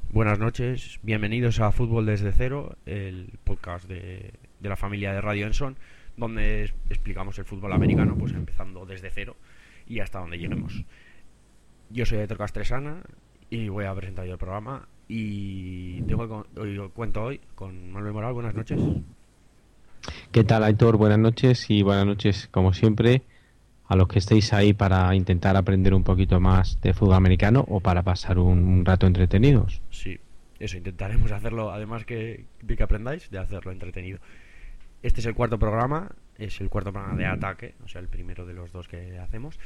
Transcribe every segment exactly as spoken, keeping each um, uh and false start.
Buenas noches, bienvenidos a Fútbol desde Cero, el podcast de, de la familia de Radio Enson, donde es- explicamos el fútbol americano, pues empezando desde cero y hasta donde lleguemos. Yo soy Héctor Castresana y voy a presentar yo el programa y tengo que con- hoy, cuento hoy con Manuel Moral. Buenas noches. ¿Qué tal, Aitor? Buenas noches y buenas noches, como siempre, a los que estéis ahí para intentar aprender un poquito más de fútbol americano o para pasar un, un rato entretenidos. Sí, eso intentaremos hacerlo, además que, de que aprendáis, de hacerlo entretenido. Este es el cuarto programa, es el cuarto programa de ataque, o sea, el primero de los dos que hacemos.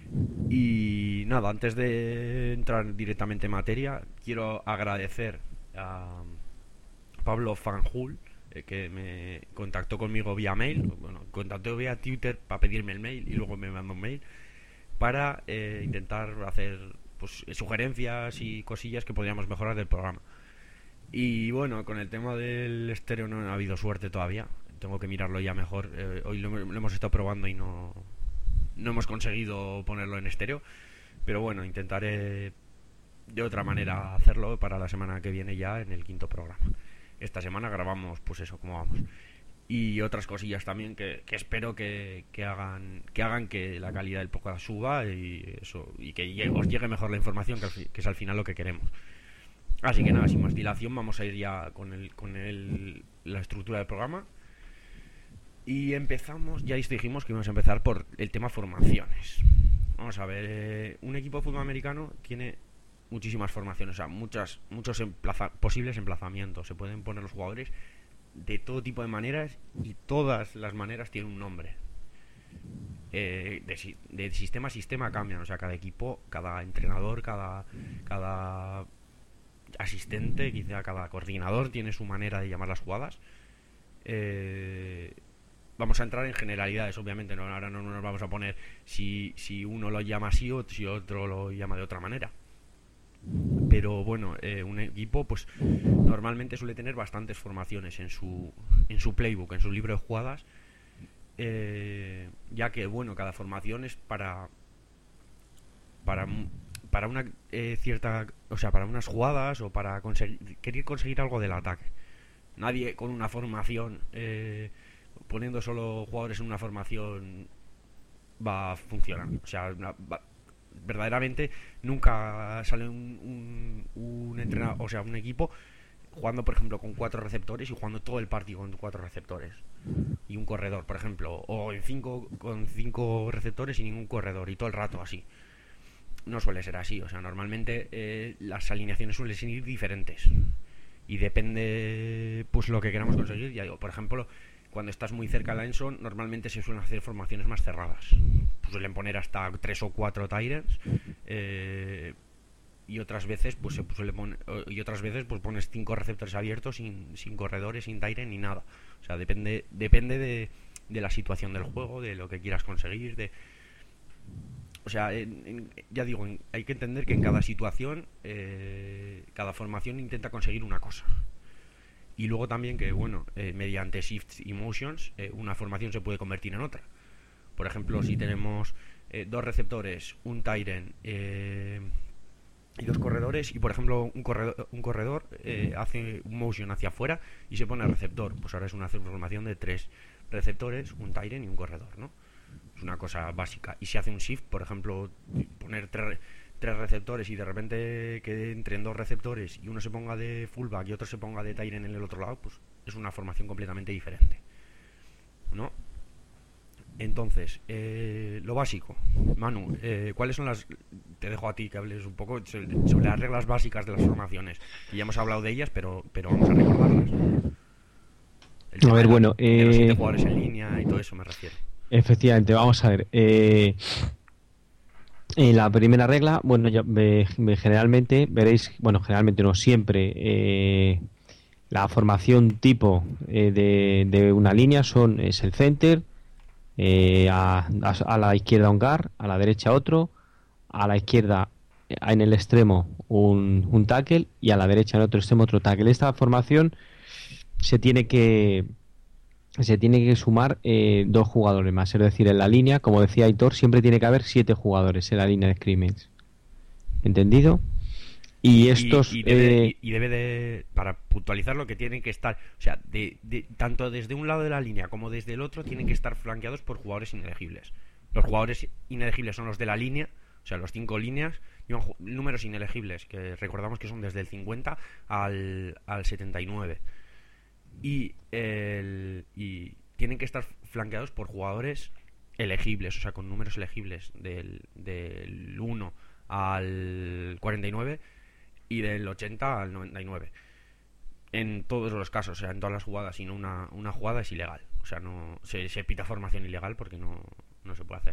Y nada, antes de entrar directamente en materia, quiero agradecer a Pablo Fanjul, eh, que me contactó conmigo vía mail. Bueno, contactó vía Twitter para pedirme el mail y luego me mandó un mail para eh, intentar hacer pues sugerencias y cosillas que podríamos mejorar del programa. Y bueno, con el tema del estéreo no ha habido suerte todavía. Tengo que mirarlo ya mejor. Eh, hoy lo, lo hemos estado probando y no, no hemos conseguido ponerlo en estéreo. Pero bueno, intentaré de otra manera hacerlo para la semana que viene ya en el quinto programa. Esta semana grabamos pues eso, como vamos. Y otras cosillas también que, que espero que, que hagan que hagan que la calidad del podcast suba y eso y que llegue- os llegue mejor la información, que, al fi- que es al final lo que queremos. Así que nada, sin más dilación, vamos a ir ya con el, con el, la estructura del programa. Y empezamos, ya dijimos que íbamos a empezar por el tema formaciones. Vamos a ver, eh, un equipo de fútbol americano tiene muchísimas formaciones, o sea, muchas, muchos emplaza- posibles emplazamientos. Se pueden poner los jugadores de todo tipo de maneras y todas las maneras tienen un nombre. Eh, de, si- de sistema a sistema cambian, o sea, cada equipo, cada entrenador, cada, cada asistente, quizá cada coordinador tiene su manera de llamar las jugadas. Eh, Vamos a entrar en generalidades, obviamente, no, ahora no nos vamos a poner si, si uno lo llama así o si otro lo llama de otra manera. Pero bueno, eh, un equipo pues normalmente suele tener bastantes formaciones en su, en su playbook, en su libro de jugadas, eh, ya que bueno, cada formación es para para para una eh, cierta, o sea, para unas jugadas o para conseguir querer conseguir algo del ataque. Nadie con una formación eh, poniendo solo jugadores en una formación va a funcionar. O sea, una- va- verdaderamente nunca sale un, un, un entrenador, o sea, un equipo jugando, por ejemplo, con cuatro receptores y jugando todo el partido con cuatro receptores y un corredor, por ejemplo, o en cinco con cinco receptores y ningún corredor y todo el rato así. No suele ser así, o sea, normalmente eh, las alineaciones suelen ser diferentes y depende pues lo que queramos conseguir. Ya digo, por ejemplo, cuando estás muy cerca de la Enson, normalmente se suelen hacer formaciones más cerradas. Pues suelen poner hasta tres o cuatro Tyrants, eh, y otras veces pues se suele poner, y otras veces pues pones cinco receptores abiertos sin, sin corredores, sin Tyrant ni nada. O sea, depende depende de, de la situación del juego, de lo que quieras conseguir, de o sea, en, en, ya digo, en, hay que entender que en cada situación, eh, cada formación intenta conseguir una cosa. Y luego también que, bueno, eh, mediante shifts y motions, eh, una formación se puede convertir en otra. Por ejemplo, si tenemos eh, dos receptores, un Tyren eh, y dos corredores, y por ejemplo un corredor, un corredor eh, hace un motion hacia afuera y se pone al receptor, pues ahora es una formación de tres receptores, un Tyren y un corredor, ¿no? Es una cosa básica. Y si hace un shift, por ejemplo, poner tres, tres receptores y de repente que entren dos receptores y uno se ponga de fullback y otro se ponga de Tyren en el otro lado, pues es una formación completamente diferente, ¿no? Entonces, eh, lo básico, Manu, eh, ¿cuáles son las... Te dejo a ti que hables un poco sobre, sobre las reglas básicas de las formaciones. Que ya hemos hablado de ellas, pero, pero vamos a recordarlas. El A tema de, ver, la, bueno, de los siete eh, jugadores en línea y todo eso me refiero. efectivamente, vamos a ver. Eh, en la primera regla, bueno, ya, ve- ve- generalmente veréis, bueno, generalmente no siempre, eh, la formación tipo eh, de, de una línea son es el center, eh, a, a- a la izquierda un guard, a la derecha otro, a la izquierda eh, en el extremo un, un tackle y a la derecha en otro extremo otro tackle. Esta formación se tiene que se tiene que sumar eh, dos jugadores más, es decir, en la línea, como decía Aitor, siempre tiene que haber siete jugadores en la línea de scrimmage. ¿Entendido? Y estos... y, y debe, eh, y, y debe de, para puntualizar lo que tienen que estar, o sea, de, de, tanto desde un lado de la línea como desde el otro tienen que estar flanqueados por jugadores inelegibles. Los jugadores inelegibles son los de la línea, o sea, los cinco líneas, llevan números inelegibles, que recordamos que son desde el cincuenta al, al setenta y nueve. Y, el, y tienen que estar flanqueados por jugadores elegibles, o sea, con números elegibles del, del uno al cuarenta y nueve y del ochenta al noventa y nueve. En todos los casos, o sea, en todas las jugadas, si no una, una jugada es ilegal. O sea, no se, se pita formación ilegal porque no, no se puede hacer.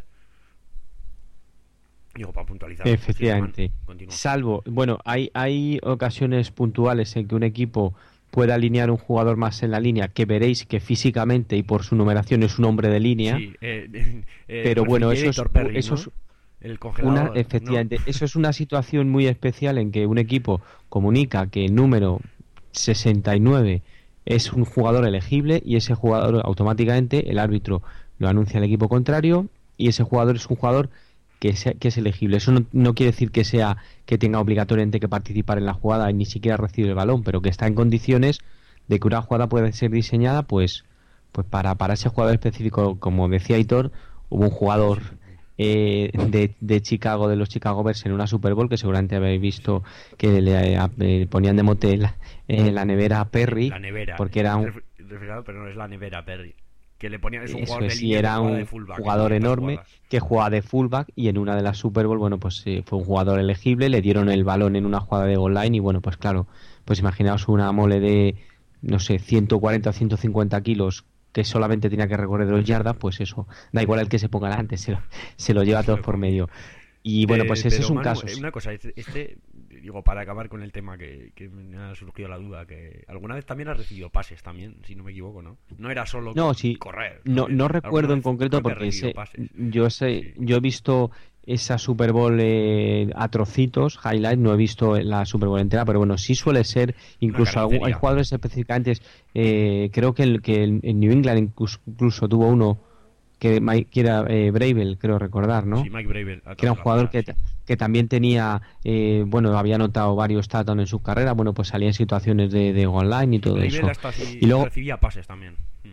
Digo, para puntualizar. Efectivamente. Salvo, bueno, hay, hay ocasiones puntuales en que un equipo puede alinear un jugador más en la línea, que veréis que físicamente y por su numeración es un hombre de línea. Sí, eh, eh, pero bueno, eso es, Perry, eso ¿no? es el congelador, una, efectivamente, ¿no? eso es una situación muy especial en que un equipo comunica que el número sesenta y nueve es un jugador elegible y ese jugador automáticamente el árbitro lo anuncia al equipo contrario y ese jugador es un jugador que, sea, que es elegible. Eso no, no quiere decir que sea que tenga obligatoriamente que participar en la jugada y ni siquiera recibir el balón, pero que está en condiciones de que una jugada puede ser diseñada pues pues para, para ese jugador específico. Como decía Aitor, hubo un jugador eh, de, de Chicago, de los Chicago Bears en una Super Bowl, que seguramente habéis visto que le eh, ponían de mote la, eh, la nevera Perry, la nevera, porque era un refrigerado, pero no es la nevera Perry. Que le ponían, es un Eso jugador es, de sí, línea, era un de fullback, jugador enorme jugadas. que jugaba de fullback y en una de las Super Bowl, bueno, pues eh, fue un jugador elegible, le dieron el balón en una jugada de goal line y bueno, pues claro, pues imaginaos una mole de, no sé, ciento cuarenta o ciento cincuenta kilos que solamente tenía que recorrer dos yardas, pues eso, da igual el que se ponga delante, se lo, se lo lleva todo por medio. Y bueno, pues eh, ese pero, es un Manu, caso. Una cosa, este, este, digo, para acabar con el tema que, que me ha surgido la duda, que alguna vez también ha recibido pases también, si no me equivoco, ¿no? No era solo no, sí, correr. No, no recuerdo en concreto porque sé, yo sé, sí. yo he visto esa Super Bowl eh, a trocitos, highlight, no he visto la Super Bowl entera, pero bueno, sí suele ser, incluso algún, hay jugadores específicamente, eh, creo que el que el, el New England incluso, incluso tuvo uno que, que era eh, Bravel, creo recordar, ¿no? Sí, Mike Bravel, que era un jugador que, sí. que también tenía, eh, bueno, había anotado varios touchdowns en su carrera, bueno, pues salía en situaciones de, de online y todo Bravel eso. Hasta sí, y luego recibía pases también.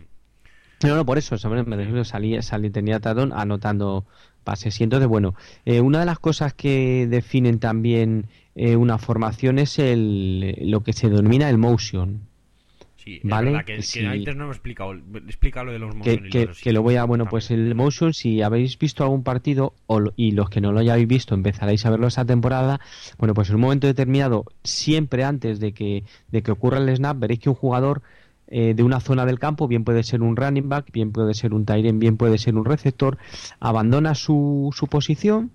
No, no, por eso, me refiero, salía, salía, tenía touchdown anotando pases. Y entonces, bueno, eh, una de las cosas que definen también eh, una formación es el, lo que se denomina el motion. Sí, ¿vale? Es verdad que, sí. que antes no me he explicado. Explica lo de los motion. Que, que, los, que lo voy a, bueno, también. Pues el motion, si habéis visto algún partido o lo, y los que no lo hayáis visto empezaréis a verlo esa temporada, bueno, pues en un momento determinado, siempre antes de que, de que ocurra el snap, veréis que un jugador eh, de una zona del campo, bien puede ser un running back, bien puede ser un tight end, bien puede ser un receptor, abandona su, su posición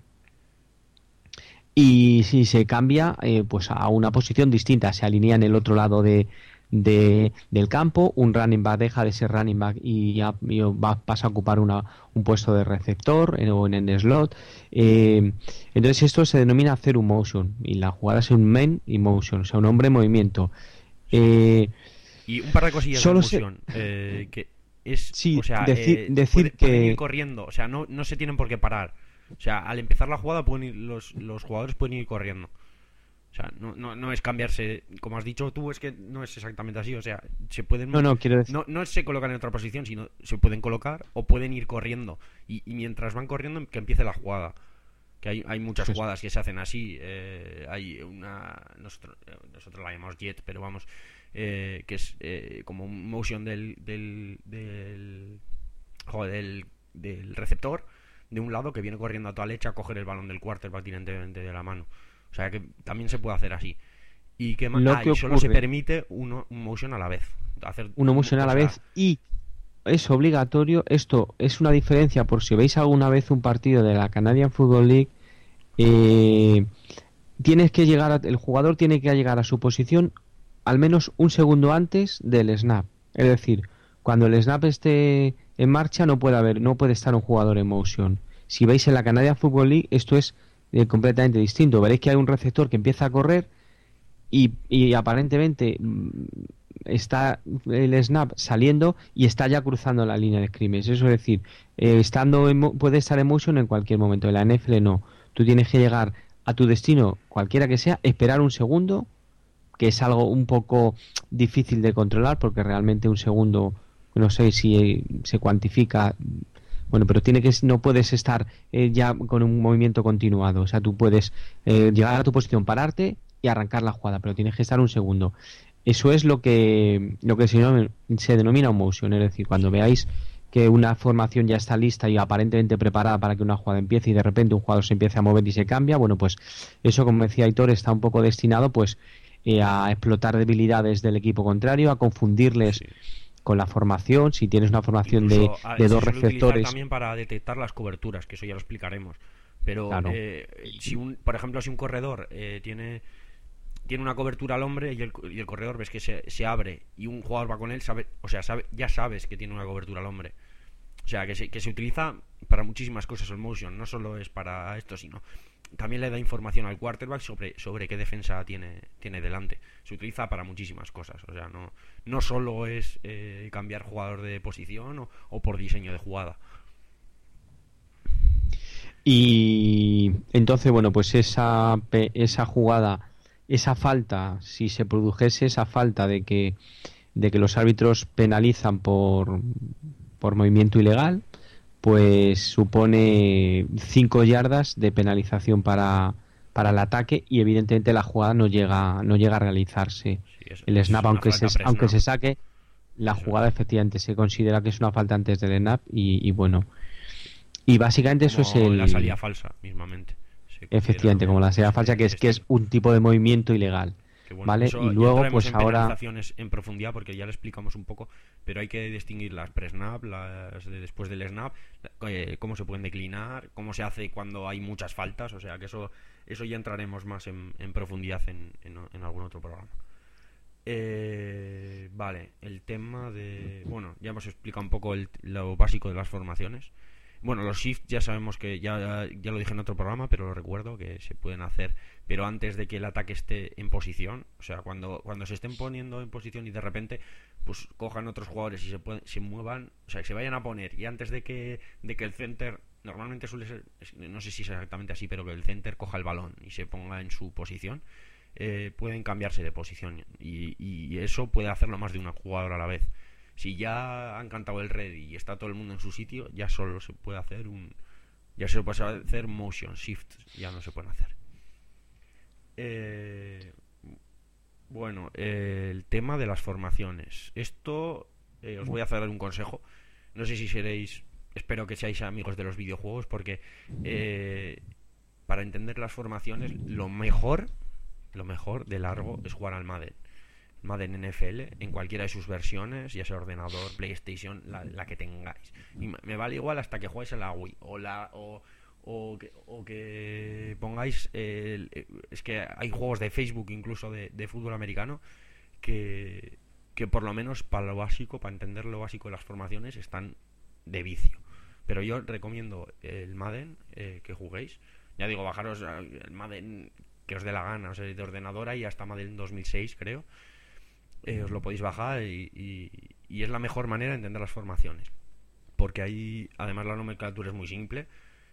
y si se cambia eh, pues a una posición distinta, se alinea en el otro lado de De, del campo, un running back deja de ser running back y, ya, y va, pasa a ocupar una, un puesto de receptor en, o en el slot. Eh, entonces esto se denomina hacer un motion y la jugada es un man in motion, o sea, un hombre en movimiento. Eh, y un par de cosillas solo de motion, se... eh, que es, sí, o sea, decir, eh, decir puede, que pueden ir corriendo, o sea, no, no se tienen por qué parar. O sea, al empezar la jugada pueden ir, los, los jugadores pueden ir corriendo. O sea, no, no, no es cambiarse, como has dicho tú, es que no es exactamente así. O sea, se pueden. No, no, quiero decir... no, no se colocan en otra posición, sino se pueden colocar o pueden ir corriendo. Y, y mientras van corriendo, que empiece la jugada. Que hay, hay muchas pues... jugadas que se hacen así. Eh, hay una. Nosotros, nosotros la llamamos jet, pero vamos. Eh, que es eh, como un motion del. del. del. Joder, del, del receptor. De un lado que viene corriendo a toda leche a coger el balón del quarterback directamente de la mano. O sea que también se puede hacer así. Y que, Lo ah, que y solo ocurre... se permite uno, un motion a la vez. Hacer uno motion a la vez y es obligatorio. Esto es una diferencia por si veis alguna vez un partido de la Canadian Football League. Eh, tienes que llegar a, el jugador tiene que llegar a su posición al menos un segundo antes del snap. Es decir, cuando el snap esté en marcha no puede haber, no puede estar un jugador en motion. Si veis en la Canadian Football League esto es Eh, completamente distinto. Veréis que hay un receptor que empieza a correr y, y aparentemente está el snap saliendo y está ya cruzando la línea de scrimmage. Eso es decir, eh, estando en, puede estar en motion en cualquier momento. En la N F L no. Tú tienes que llegar a tu destino, cualquiera que sea, esperar un segundo, que es algo un poco difícil de controlar, porque realmente un segundo, no sé si se cuantifica, bueno, pero tiene que no puedes estar eh, ya con un movimiento continuado. O sea, tú puedes eh, llegar a tu posición, pararte y arrancar la jugada, pero tienes que estar un segundo. Eso es lo que lo que se denomina, se denomina un motion, es decir, cuando veáis que una formación ya está lista y aparentemente preparada para que una jugada empiece y de repente un jugador se empieza a mover y se cambia, bueno, pues eso, como decía Aitor, está un poco destinado pues eh, a explotar debilidades del equipo contrario, a confundirles sí. con la formación. Si tienes una formación Incluso, de, de dos receptores, también para detectar las coberturas, que eso ya lo explicaremos. Pero claro. eh, si un, por ejemplo, si un corredor eh, tiene tiene una cobertura al hombre y el, y el corredor ves que se, se abre y un jugador va con él, sabe, o sea, sabe, ya sabes que tiene una cobertura al hombre. O sea, que se, que se utiliza para muchísimas cosas el motion, no solo es para esto, sino también le da información al quarterback sobre, sobre qué defensa tiene, tiene delante. Se utiliza para muchísimas cosas, o sea, no, no solo es eh, cambiar jugador de posición o, o por diseño de jugada. Y entonces, bueno, pues esa, esa jugada, esa falta, si se produjese esa falta de que, de que los árbitros penalizan por, por movimiento ilegal, pues supone cinco yardas de penalización para, para el ataque y evidentemente la jugada no llega no llega a realizarse. Sí, es, el snap, aunque se, aunque se saque, la eso jugada es. efectivamente se considera que es una falta antes del snap y, y bueno. Y básicamente como eso es el... la salida falsa, mismamente. Efectivamente, como la salida falsa, que es, que es un tipo de movimiento ilegal. Bueno, ¿vale? Y luego, pues en ahora... penalizaciones en profundidad, porque ya lo explicamos un poco, pero hay que distinguir las pre-snap, las de después del snap, eh, cómo se pueden declinar, cómo se hace cuando hay muchas faltas, o sea, que eso eso ya entraremos más en, en profundidad en, en, en algún otro programa. Eh, vale, el tema de... Bueno, ya hemos explicado un poco el, lo básico de las formaciones. Bueno, los shifts ya sabemos que ya, ya lo dije en otro programa, pero lo recuerdo que se pueden hacer, pero antes de que el ataque esté en posición, o sea, cuando, cuando se estén poniendo en posición y de repente pues cojan otros jugadores y se pueden, se muevan, o sea, que se vayan a poner y antes de que, de que el center, normalmente suele ser, no sé si es exactamente así, pero que el center coja el balón y se ponga en su posición, eh, pueden cambiarse de posición y, y eso puede hacerlo más de una jugadora a la vez. Si ya han cantado el ready y está todo el mundo en su sitio, ya solo se puede hacer un... Ya se puede hacer motion shift, ya no se pueden hacer. Eh, bueno, eh, el tema de las formaciones. Esto eh, os voy a hacer un consejo. No sé si seréis... Espero que seáis amigos de los videojuegos, porque eh, para entender las formaciones, lo mejor, lo mejor de largo es jugar al Madden. Madden N F L en cualquiera de sus versiones, ya sea ordenador, PlayStation, la, la que tengáis. Y me vale igual hasta que jugáis a la Wii o la o, o, que, o que pongáis el, es que hay juegos de Facebook incluso de, de fútbol americano que, que por lo menos para lo básico, para entender lo básico de las formaciones están de vicio. Pero yo recomiendo el Madden eh, que juguéis. Ya digo, bajaros el Madden que os dé la gana, o sea, de ordenador hay hasta Madden dos mil seis, creo. Eh, os lo podéis bajar y, y, y es la mejor manera de entender las formaciones, porque ahí además la nomenclatura es muy simple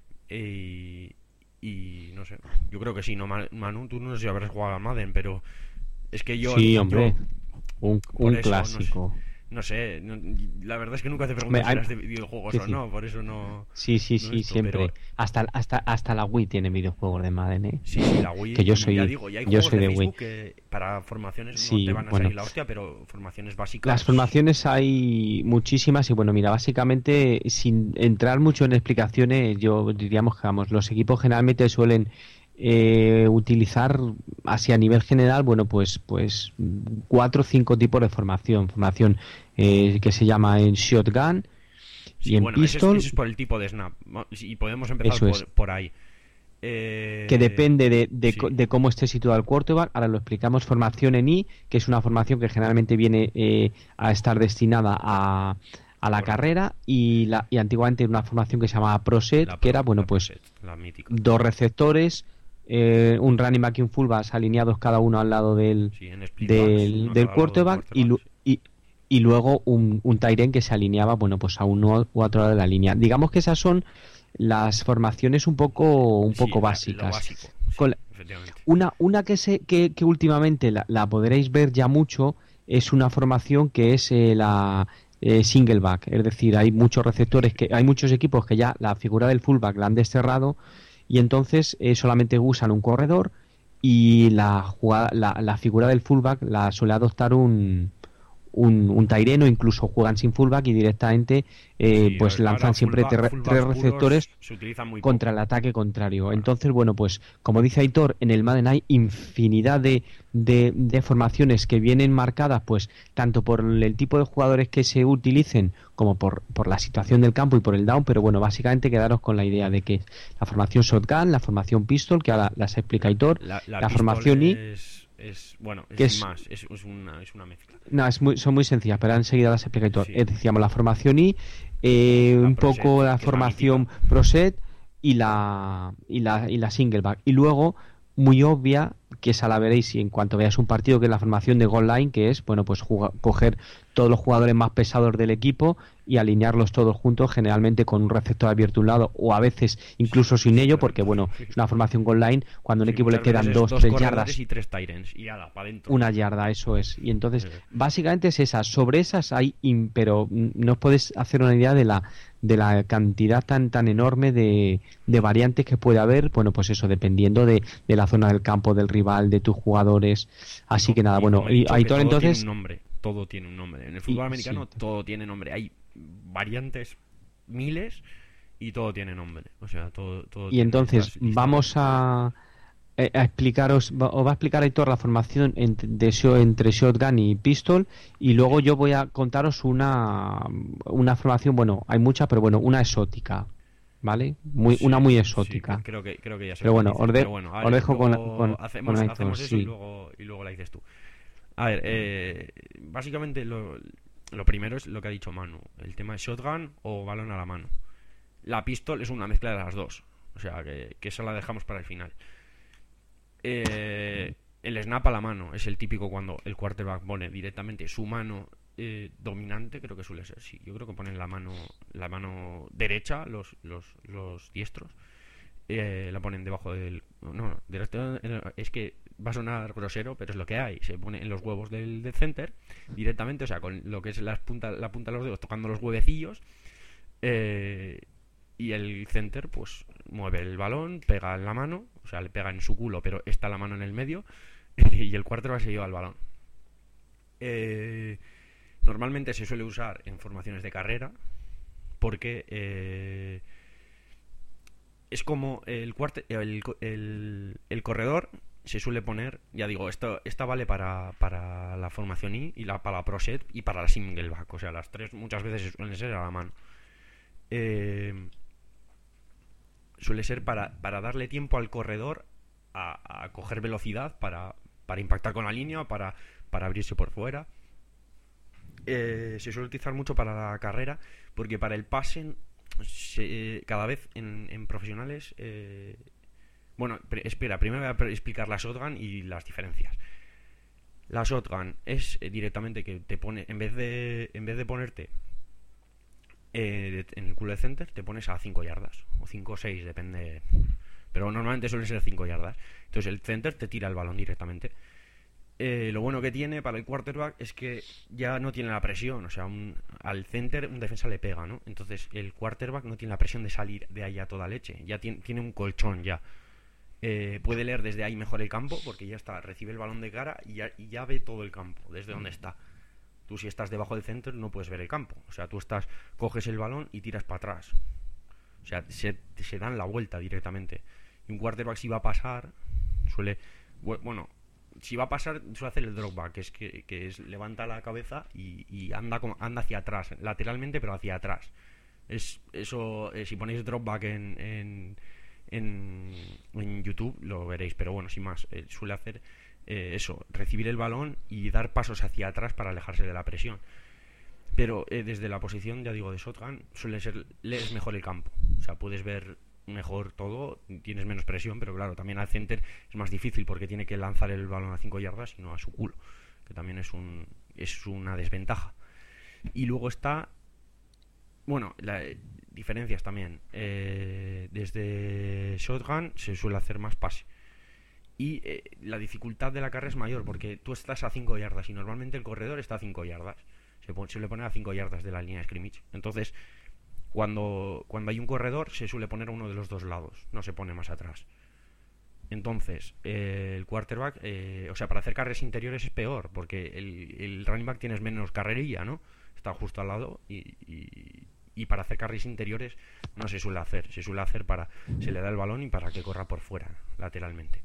y, y no sé, yo creo que sí, no Manu, tú no sé si habrás jugado a Madden, pero es que yo sí, yo, hombre, un, un eso, clásico. No sé, no sé no, la verdad es que nunca te pregunto si eras de videojuegos sí, o no, sí. Por eso no. Sí, sí, no sí, esto, siempre. Pero... Hasta, hasta, hasta la Wii tiene videojuegos de Madden, ¿eh? Sí, sí, la Wii. Que yo soy, ya digo, y hay yo juegos soy de, de Facebook Wii. Que para formaciones sí, no te van a bueno, salir la hostia, pero formaciones básicas. Las formaciones hay muchísimas y bueno, mira, básicamente sin entrar mucho en explicaciones, yo diríamos que vamos, los equipos generalmente suelen Eh, utilizar así a nivel general, bueno, pues pues cuatro o cinco tipos de formación. Formación eh, que se llama en shotgun sí, y en bueno, pistol. Eso es, eso es por el tipo de snap. Y podemos empezar por, por ahí. Eh... Que depende de, de, sí. de cómo esté situado el quarterback. Ahora lo explicamos. Formación en I, que es una formación que generalmente viene eh, a estar destinada a a la Correcto. carrera y la y antiguamente una formación que se llamaba ProSet, pro, que era bueno pues ProSet, dos receptores, eh, un running back y un fullback alineados cada uno al lado del sí, del, backs, del quarterback y, y, y luego un, un tight end que se alineaba bueno pues a uno u otro lado de la línea. Digamos que esas son las formaciones un poco un sí, poco la, básicas. Básico. con la- efectivamente. una, una que, se, que, que últimamente la, la podréis ver ya mucho es una formación que es eh, la eh, single back, es decir, hay muchos receptores, que hay muchos equipos que ya la figura del fullback la han desterrado y entonces eh, solamente usan un corredor y la, jugada, la, la figura del fullback la suele adoptar un, un, un taireno, incluso juegan sin fullback y directamente eh, Sí, pues ahora lanzan siempre fullback, tre- tres fullbacks receptores puros se utilizan muy contra poco. el ataque contrario. Claro. Entonces, bueno, pues como dice Aitor, en el Madden hay infinidad de, de, de formaciones que vienen marcadas, pues tanto por el tipo de jugadores que se utilicen como por, por la situación del campo y por el down, pero bueno, básicamente quedaros con la idea de que la formación shotgun, la formación pistol, que ahora las explica Aitor, La, la la pistol formación I, es, es bueno, es que sin es más, es, es una, es una mezcla. no, es muy, son muy sencillas, pero enseguida las explica Aitor. Sí, Eh, decíamos la formación I, eh, la un Proset, poco la que es la formación mítica. Proset y la, y la, y la Singleback. Y luego, muy obvia, que esa la veréis y en cuanto veáis un partido, que es la formación de goal line, que es, bueno, pues juga- coger todos los jugadores más pesados del equipo y alinearlos todos juntos, generalmente con un receptor abierto a un lado o a veces incluso sin ello, porque, bueno, es una formación goal line, cuando a un Sí, equipo le muchas veces quedan es dos, dos tres corredores yardas, y tres Tyrants. Y ala, para adentro. una yarda, eso es. Y entonces, Sí. básicamente es esa. Sobre esas hay, in- pero mm, no os podéis hacer una idea de la de la cantidad tan tan enorme de, de variantes que puede haber. Bueno, pues eso, dependiendo de, de la zona del campo, del rival, de tus jugadores. Y, Así co- que nada, y bueno. como he Y dicho, que Aitor, todo tiene un entonces. nombre. Todo tiene un nombre. En el Y, fútbol americano sí. todo tiene nombre. Hay variantes miles y todo tiene nombre. O sea, todo, todo Y tiene entonces, listas, listas de vamos nombres. a. eh, A explicaros, va- os va a explicar Aitor la formación ent- de, sho- entre shotgun y pistol y luego Sí, yo voy a contaros una, una formación, bueno, hay muchas, pero bueno, una exótica, ¿vale? Muy, una sí, muy sí, cre- exótica. creo que, creo que ya sé Pero cuál bueno, dices. os, Pero de- bueno, os vale, dejo con, con, luego con hacemos, Aitor, hacemos eso y sí. luego, y luego la dices tú. A ver, eh, básicamente lo, lo primero es lo que ha dicho Manu. El tema de shotgun o balón a la mano. La pistol es una mezcla de las dos. O sea, que, que esa la dejamos para el final. Eh, el snap a la mano es el típico cuando el quarterback pone directamente su mano eh, dominante, creo que suele ser, sí. Yo creo que ponen la mano la mano derecha, los, los, los diestros. Eh, la ponen debajo del... No, no, directo- es que va a sonar grosero, pero es lo que hay. Se pone en los huevos del, del center directamente, o sea, con lo que es las punta, la punta de los dedos tocando los huevecillos. Eh, y el center, pues, mueve el balón, pega en la mano, o sea, le pega en su culo, pero está la mano en el medio, y el quarterback se lleva el balón. Eh, Normalmente se suele usar en formaciones de carrera, porque eh, es como el, cuarte, el, el, el corredor se suele poner, ya digo, esto esta vale para, para la formación I y la, para la Pro Set y para la single back, o sea, las tres muchas veces suelen ser a la mano. Eh, Suele ser para, para darle tiempo al corredor a, a coger velocidad para, para impactar con la línea, para, para abrirse por fuera. Eh, se suele utilizar mucho para la carrera, porque para el pase se, cada vez en, en profesionales eh, bueno, pre- espera, primero voy a pre- explicar la shotgun y las diferencias. La shotgun es eh, directamente que te pone, en vez de en vez de ponerte eh, de- en el culo de center, te pones a cinco yardas o cinco o seis, depende, pero normalmente suelen ser cinco yardas. Entonces el center te tira el balón directamente. Eh, lo bueno que tiene para el quarterback es que ya no tiene la presión, o sea, un- al center un defensa le pega, ¿no? Entonces el quarterback no tiene la presión de salir de ahí a toda leche, ya tiene, tiene un colchón ya. Eh, puede leer desde ahí mejor el campo porque ya está, recibe el balón de cara y ya, y ya ve todo el campo, desde donde está. Tú si estás debajo del center no puedes ver el campo, o sea, tú estás, coges el balón y tiras para atrás. O sea, se, se dan la vuelta directamente. Y un quarterback si va a pasar, suele... Bueno, si va a pasar, suele hacer el drop back, que es que, que es levanta la cabeza y, y anda como, anda hacia atrás, lateralmente pero hacia atrás. Es eso, eh, si ponéis drop back en, en, en, en YouTube lo veréis, pero bueno, sin más, eh, suele hacer eh, eso, recibir el balón y dar pasos hacia atrás para alejarse de la presión. Pero eh, desde la posición, ya digo, de shotgun, suele ser, lees mejor el campo. O sea, puedes ver mejor todo, tienes menos presión, pero claro, también al center es más difícil porque tiene que lanzar el balón a cinco yardas y no a su culo, que también es un es una desventaja. Y luego está, bueno, las diferencias también. Eh, desde shotgun se suele hacer más pase. Y eh, la dificultad de la carrera es mayor porque tú estás a cinco yardas y normalmente el corredor está a cinco yardas. Se pone, suele poner a cinco yardas de la línea de scrimmage. Entonces, cuando, cuando hay un corredor, se suele poner a uno de los dos lados, no se pone más atrás. Entonces, eh, el quarterback, eh, o sea, para hacer carreras interiores es peor, porque el, el running back tienes menos carrerilla, ¿no? Está justo al lado y, y, y para hacer carreras interiores no se suele hacer. Se suele hacer para, se le da el balón y para que corra por fuera, lateralmente.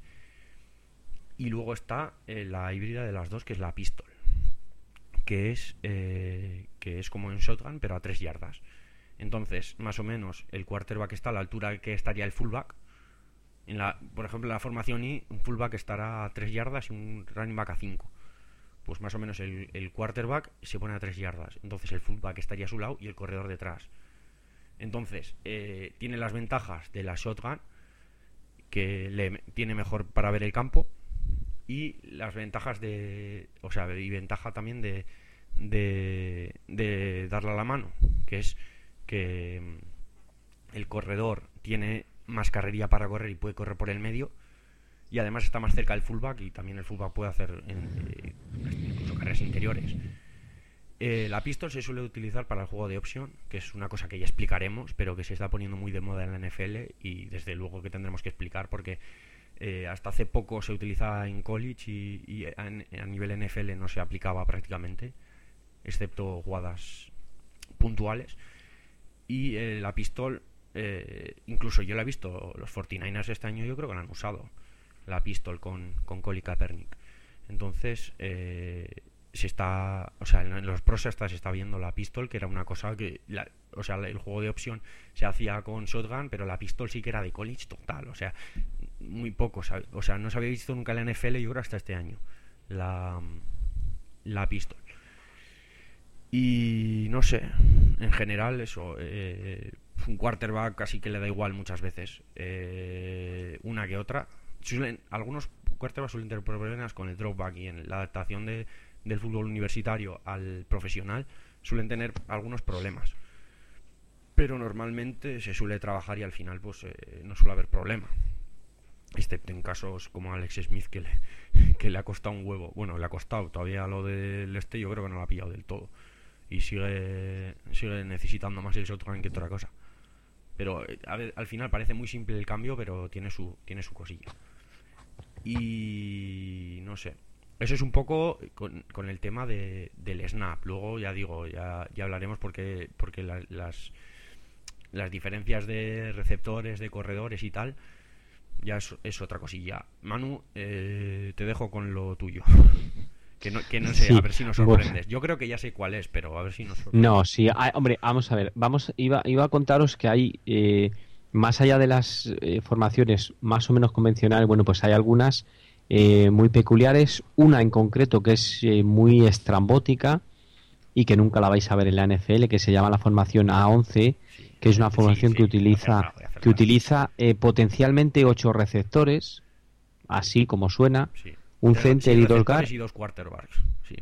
Y luego está eh, la híbrida de las dos, que es la pistol, que es, eh, que es como en shotgun, pero a tres yardas. Entonces, más o menos, el quarterback está a la altura que estaría el fullback. En la, por ejemplo, en la formación I, un fullback estará a tres yardas y un running back a cinco. Pues más o menos el, el quarterback se pone a tres yardas. Entonces el fullback estaría a su lado y el corredor detrás. Entonces, eh, tiene las ventajas de la shotgun, que le tiene mejor para ver el campo, y las ventajas de... O sea, y ventaja también de, de, de darle a la mano, que es que el corredor tiene más carrería para correr y puede correr por el medio, y además está más cerca del fullback y también el fullback puede hacer en, eh, incluso carreras interiores. Eh, la pistol se suele utilizar para el juego de opción, que es una cosa que ya explicaremos, pero que se está poniendo muy de moda en la N F L y desde luego que tendremos que explicar porque eh, hasta hace poco se utilizaba en college y, y a, a nivel N F L no se aplicaba prácticamente, excepto jugadas puntuales. Y eh, la pistol, eh, incluso yo la he visto, los cuarenta y nueve ers este año yo creo que la han usado, la pistol con, con Colin Kaepernick. Entonces, eh, se está, o sea, en los pros hasta se está viendo la pistol, que era una cosa que, la, o sea, el juego de opción se hacía con shotgun, pero la pistol sí que era de college total, o sea, muy poco, o sea, no se había visto nunca en la N F L, yo creo hasta este año, la, la pistol. Y no sé, en general eso, eh, un quarterback casi que le da igual muchas veces, eh, una que otra. Suelen, algunos quarterbacks suelen tener problemas con el dropback y en la adaptación de, del fútbol universitario al profesional suelen tener algunos problemas, pero normalmente se suele trabajar y al final pues eh, no suele haber problema, excepto en casos como Alex Smith, que le, que le ha costado un huevo. Bueno, le ha costado, todavía lo del este yo creo que no lo ha pillado del todo y sigue, sigue necesitando más el shotgun que otra cosa. Pero a ver, al final parece muy simple el cambio, pero tiene su, tiene su cosilla. Y no sé, eso es un poco con, con el tema de, del snap. Luego ya digo, ya, ya hablaremos porque, porque la, las, las diferencias de receptores, de corredores y tal, ya es, es otra cosilla. Manu, eh, te dejo con lo tuyo. Que no, que no sé, sí, a ver si nos sorprendes. Yo creo que ya sé cuál es, pero a ver si nos sorprendes. No, sí, ah, hombre, vamos a ver. Vamos, iba, iba a contaros que hay, eh, más allá de las eh, formaciones más o menos convencionales, bueno, pues hay algunas eh, muy peculiares. Una en concreto que es eh, muy estrambótica y que nunca la vais a ver en la N F L, que se llama la formación A once, sí, que es una formación sí, sí, que utiliza, acercado, acercado. que utiliza eh, potencialmente ocho receptores, así como suena. Sí. Un center y dos guards y dos quarterbacks, sí.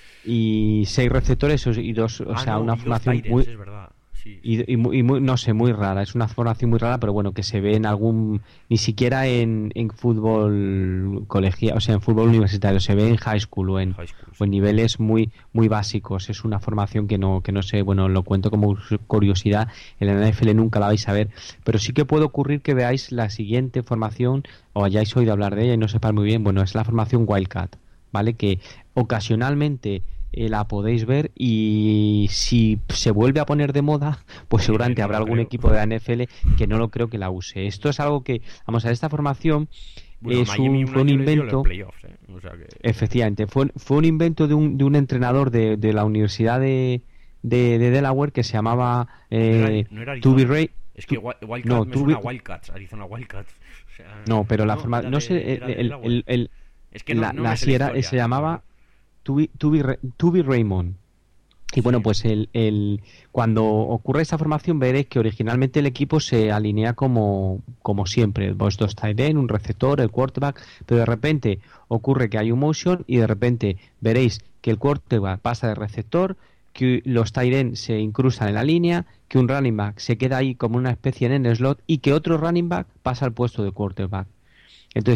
Y seis receptores y dos, o ah, sea, no, una y formación dos Tyrants, muy, es verdad. Sí, y, sí. y, muy, y muy, no sé, muy rara. Es una formación muy rara, pero bueno, que se ve en algún, ni siquiera en, en fútbol colegial, o sea, en fútbol universitario, se ve en high school o en, high school, sí. o en niveles muy, muy básicos. Es una formación que no, que no sé, bueno, lo cuento como curiosidad. En la N F L nunca la vais a ver, pero sí que puede ocurrir que veáis la siguiente formación o hayáis oído hablar de ella y no sepáis muy bien. Bueno, es la formación Wildcat, ¿vale? Que ocasionalmente eh, la podéis ver y si se vuelve a poner de moda, pues seguramente no habrá algún creo. equipo de la N F L que no lo creo que la use. Esto es algo que, vamos a ver, esta formación bueno, es un, un fue un invento, playoffs, ¿eh? O sea que... efectivamente, fue, fue un invento de un, de un entrenador de, de la Universidad de, de, de Delaware que se llamaba eh, no era, no era Tubi Ray. Es que Wildcats no, me Tubi... suena Wildcats, Arizona Wildcats. O sea, no, pero la no, forma, no sé, el, el, el, el es que no, la, no la, si era, se llamaba Tubi, Tubi, Tubi Raymond. Y sí. Bueno, pues el, el cuando ocurre esta formación veréis que originalmente el equipo se alinea como, como siempre, pues dos tight end, un receptor, el quarterback, pero de repente ocurre que hay un motion y de repente veréis que el quarterback pasa de receptor, que los tight end se incrustan en la línea, que un running back se queda ahí como una especie en el slot y que otro running back pasa al puesto de quarterback. Entonces,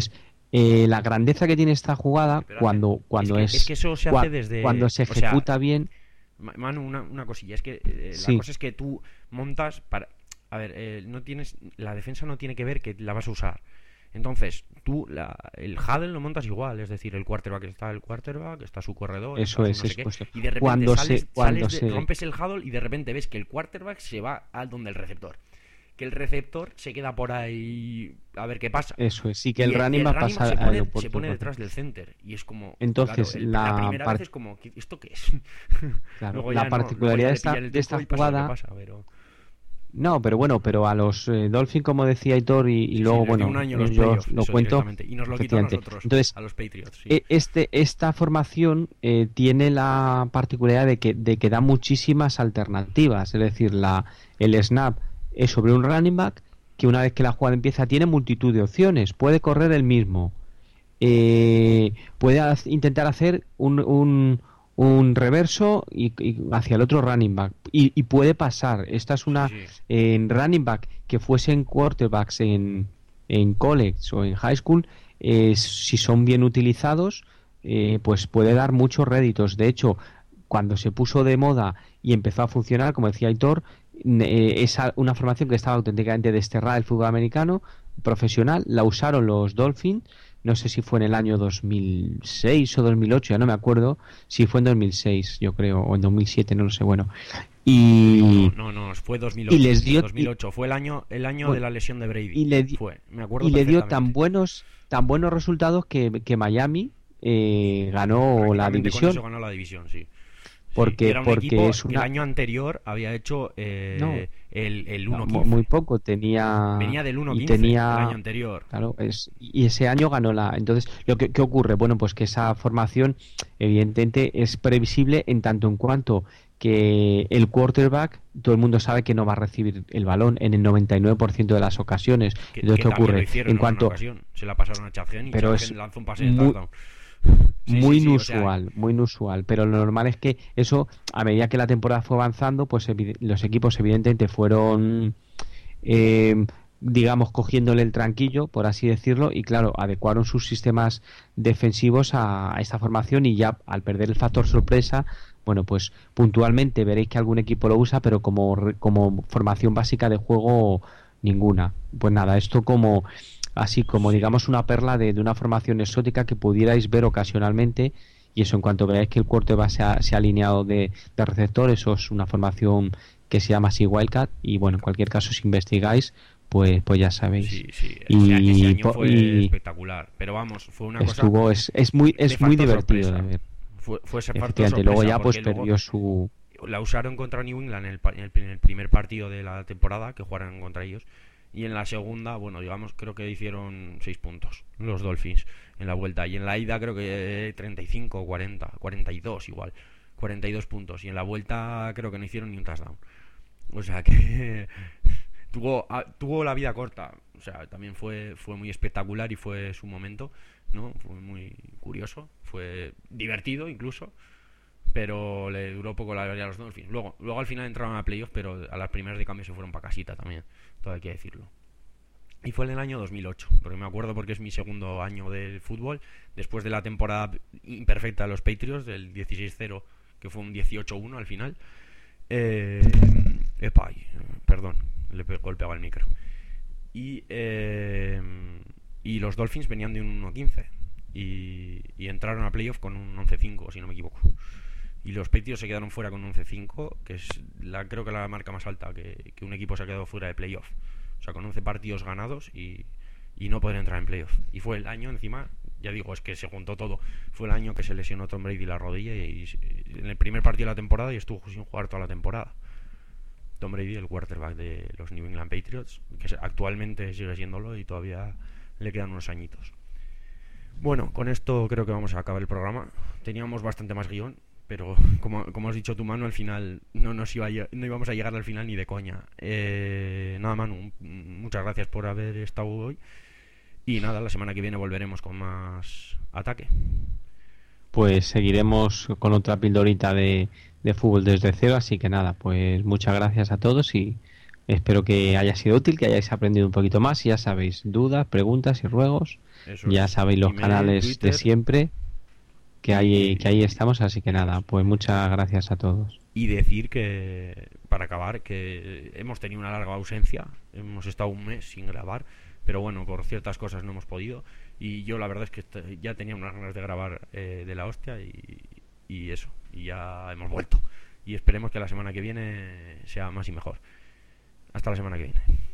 Eh, la grandeza que tiene esta jugada Espérate. cuando, cuando es, que, es, es que eso se cua- hace desde... cuando se O sea, ejecuta bien. Manu, una, una cosilla, es que eh, la Sí, cosa es que tú montas para... A ver, eh, no tienes... La defensa no tiene que ver que la vas a usar. Entonces, tú la, el huddle lo montas igual, es decir, el quarterback está el quarterback, está su corredor, está eso su es, no sé es qué, puesto. y de repente Cuando sales, se, cuando sales de- se, rompes el huddle y de repente ves que el quarterback se va al donde el receptor. Que el receptor se queda por ahí a ver qué pasa. eso es, sí que Y el el, y running el va a running back pasar se al pone, aeropuerto se pone correcto. detrás del center. Y es como, claro, Entonces, el- la la, primera vez par- es como, ¿qué- ¿esto qué es? claro, Luego la ya no, luego particularidad ya de le esta, pillan el de esta truco y pasa lo que jugada, pasa, pero... no, pero bueno, pero a los eh, Dolphins, como decía Aitor, y, y Sí, sí, luego, les dio bueno, un año los yo os playoffs, lo eso cuento, directamente. Y nos lo quitó a efectivamente. nosotros, Entonces, a los Patriots, sí. e- este, esta formación eh, tiene la particularidad de que, de que da muchísimas alternativas, es decir, la, el snap es sobre un running back que una vez que la jugada empieza tiene multitud de opciones, puede correr el mismo, eh, puede ha- intentar hacer un, un, un reverso y, y hacia el otro running back y, y puede pasar. Esta es Sí, una sí. en running back que fuesen quarterbacks en, en college o en high school, eh, si son bien utilizados, eh, pues puede dar muchos réditos. De hecho, cuando se puso de moda y empezó a funcionar, como decía Aitor, eh, es una formación que estaba auténticamente desterrada del fútbol americano profesional, la usaron los Dolphins, no sé si fue en el año dos mil seis o dos mil ocho, ya no me acuerdo, si fue en dos mil seis, yo creo, o en dos mil siete, no lo sé, bueno. Y, No, no, no, fue dos mil ocho. y les dio dos mil ocho, fue el año, el año bueno, de la lesión de Brady. y le, di- Fue, me acuerdo y le dio tan perfectamente. buenos tan buenos resultados que, que Miami eh, ganó la Prácticamente con división, eso ganó la división, sí. Sí, y porque era un porque equipo es que el una año anterior había hecho no, eh, el, el no, uno mu- quince. muy poco tenía Venía del uno y quince el tenía año anterior. claro, es, y ese año ganó la. Entonces, lo que ¿qué ocurre? Bueno, pues que esa formación, evidentemente, es previsible en tanto en cuanto que el quarterback, todo el mundo sabe que no va a recibir el balón en el noventa y nueve por ciento de las ocasiones. Que, Entonces, que ¿qué también lo ocurre? hicieron En en una cuanto. ocasión. Se la pasaron a Chadgen y Pero es Chadgen lanzó un pase de muy, touchdown. Sí, muy sí, sí, o sea, inusual, muy inusual. Pero lo normal es que eso, a medida que la temporada fue avanzando, pues evi- los equipos, evidentemente, fueron. eh, digamos, cogiéndole el tranquillo, por así decirlo, y claro, adecuaron sus sistemas defensivos a, a esta formación y ya al perder el factor sorpresa, bueno, pues puntualmente veréis que algún equipo lo usa, pero como, re- como formación básica de juego ninguna. Pues nada, esto como así como sí. digamos una perla de, de una formación exótica que pudierais ver ocasionalmente y eso en cuanto veáis que el quarterback se ha, se ha alineado de, de receptor, eso es una formación que se llama así Wildcat y bueno, en cualquier caso si investigáis pues pues ya sabéis. Sí, sí, ese, Y, ese año po- fue y espectacular. Pero vamos, fue una cosa estuvo es, es muy de es muy factor divertido de sorpresa. ver. Fue, fue ese factor Efectivamente, luego sorpresa ya pues porque luego perdió su la usaron contra New England en el, pa- en el, en el primer partido de la temporada que jugaron contra ellos. Y en la segunda, bueno, digamos, creo que hicieron seis puntos los Dolphins en la vuelta. Y en la ida creo que treinta y cinco o cuarenta, cuarenta y dos igual, cuarenta y dos puntos. Y en la vuelta creo que no hicieron ni un touchdown. O sea que tuvo, a- tuvo la vida corta. O sea, también fue, fue muy espectacular y fue su momento, ¿no? Fue muy curioso, fue divertido incluso, pero le duró poco la gloria a los Dolphins. Luego, luego al final entraron a playoff, pero a las primeras de cambio se fueron para casita también, todo hay que decirlo. Y fue en el año dos mil ocho, porque me acuerdo porque es mi segundo año del fútbol, después de la temporada imperfecta de los Patriots, del dieciséis cero, que fue un dieciocho uno al final. Eh, epa, ay, perdón, le he golpeado al micro. Y, eh, y los Dolphins venían de un uno quince y, y entraron a playoff con un once cinco, si no me equivoco. Y los Patriots se quedaron fuera con un once cinco, que es la, creo que la marca más alta que, que un equipo se ha quedado fuera de playoff. O sea, con once partidos ganados y, y no poder entrar en playoff. Y fue el año, encima, ya digo, es que se juntó todo. Fue el año que se lesionó Tom Brady la rodilla y, y en el primer partido de la temporada y estuvo sin jugar toda la temporada. Tom Brady, el quarterback de los New England Patriots, que actualmente sigue siéndolo y todavía le quedan unos añitos. Bueno, con esto creo que vamos a acabar el programa. Teníamos bastante más guión, pero como, como has dicho tú, Manu, al final no nos iba a, no íbamos a llegar al final ni de coña. Eh, nada, Manu, muchas gracias por haber estado hoy. Y nada, la semana que viene volveremos con más ataque. Pues seguiremos con otra pildorita de, de fútbol desde cero, así que nada, pues muchas gracias a todos y Espero que haya sido útil, que hayáis aprendido un poquito más. Y ya sabéis, dudas, preguntas y ruegos. Eso Ya es. sabéis los Email, canales de Twitter siempre, que ahí, que y ahí estamos. Así que eso nada, es. pues muchas gracias a todos. Y decir que, para acabar, que hemos tenido una larga ausencia, hemos estado un mes sin grabar, pero bueno, por ciertas cosas no hemos podido. Y yo la verdad es que est- ya tenía unas ganas de grabar eh, de la hostia y, y eso, y ya hemos vuelto. Y esperemos que la semana que viene sea más y mejor. Hasta la semana que viene.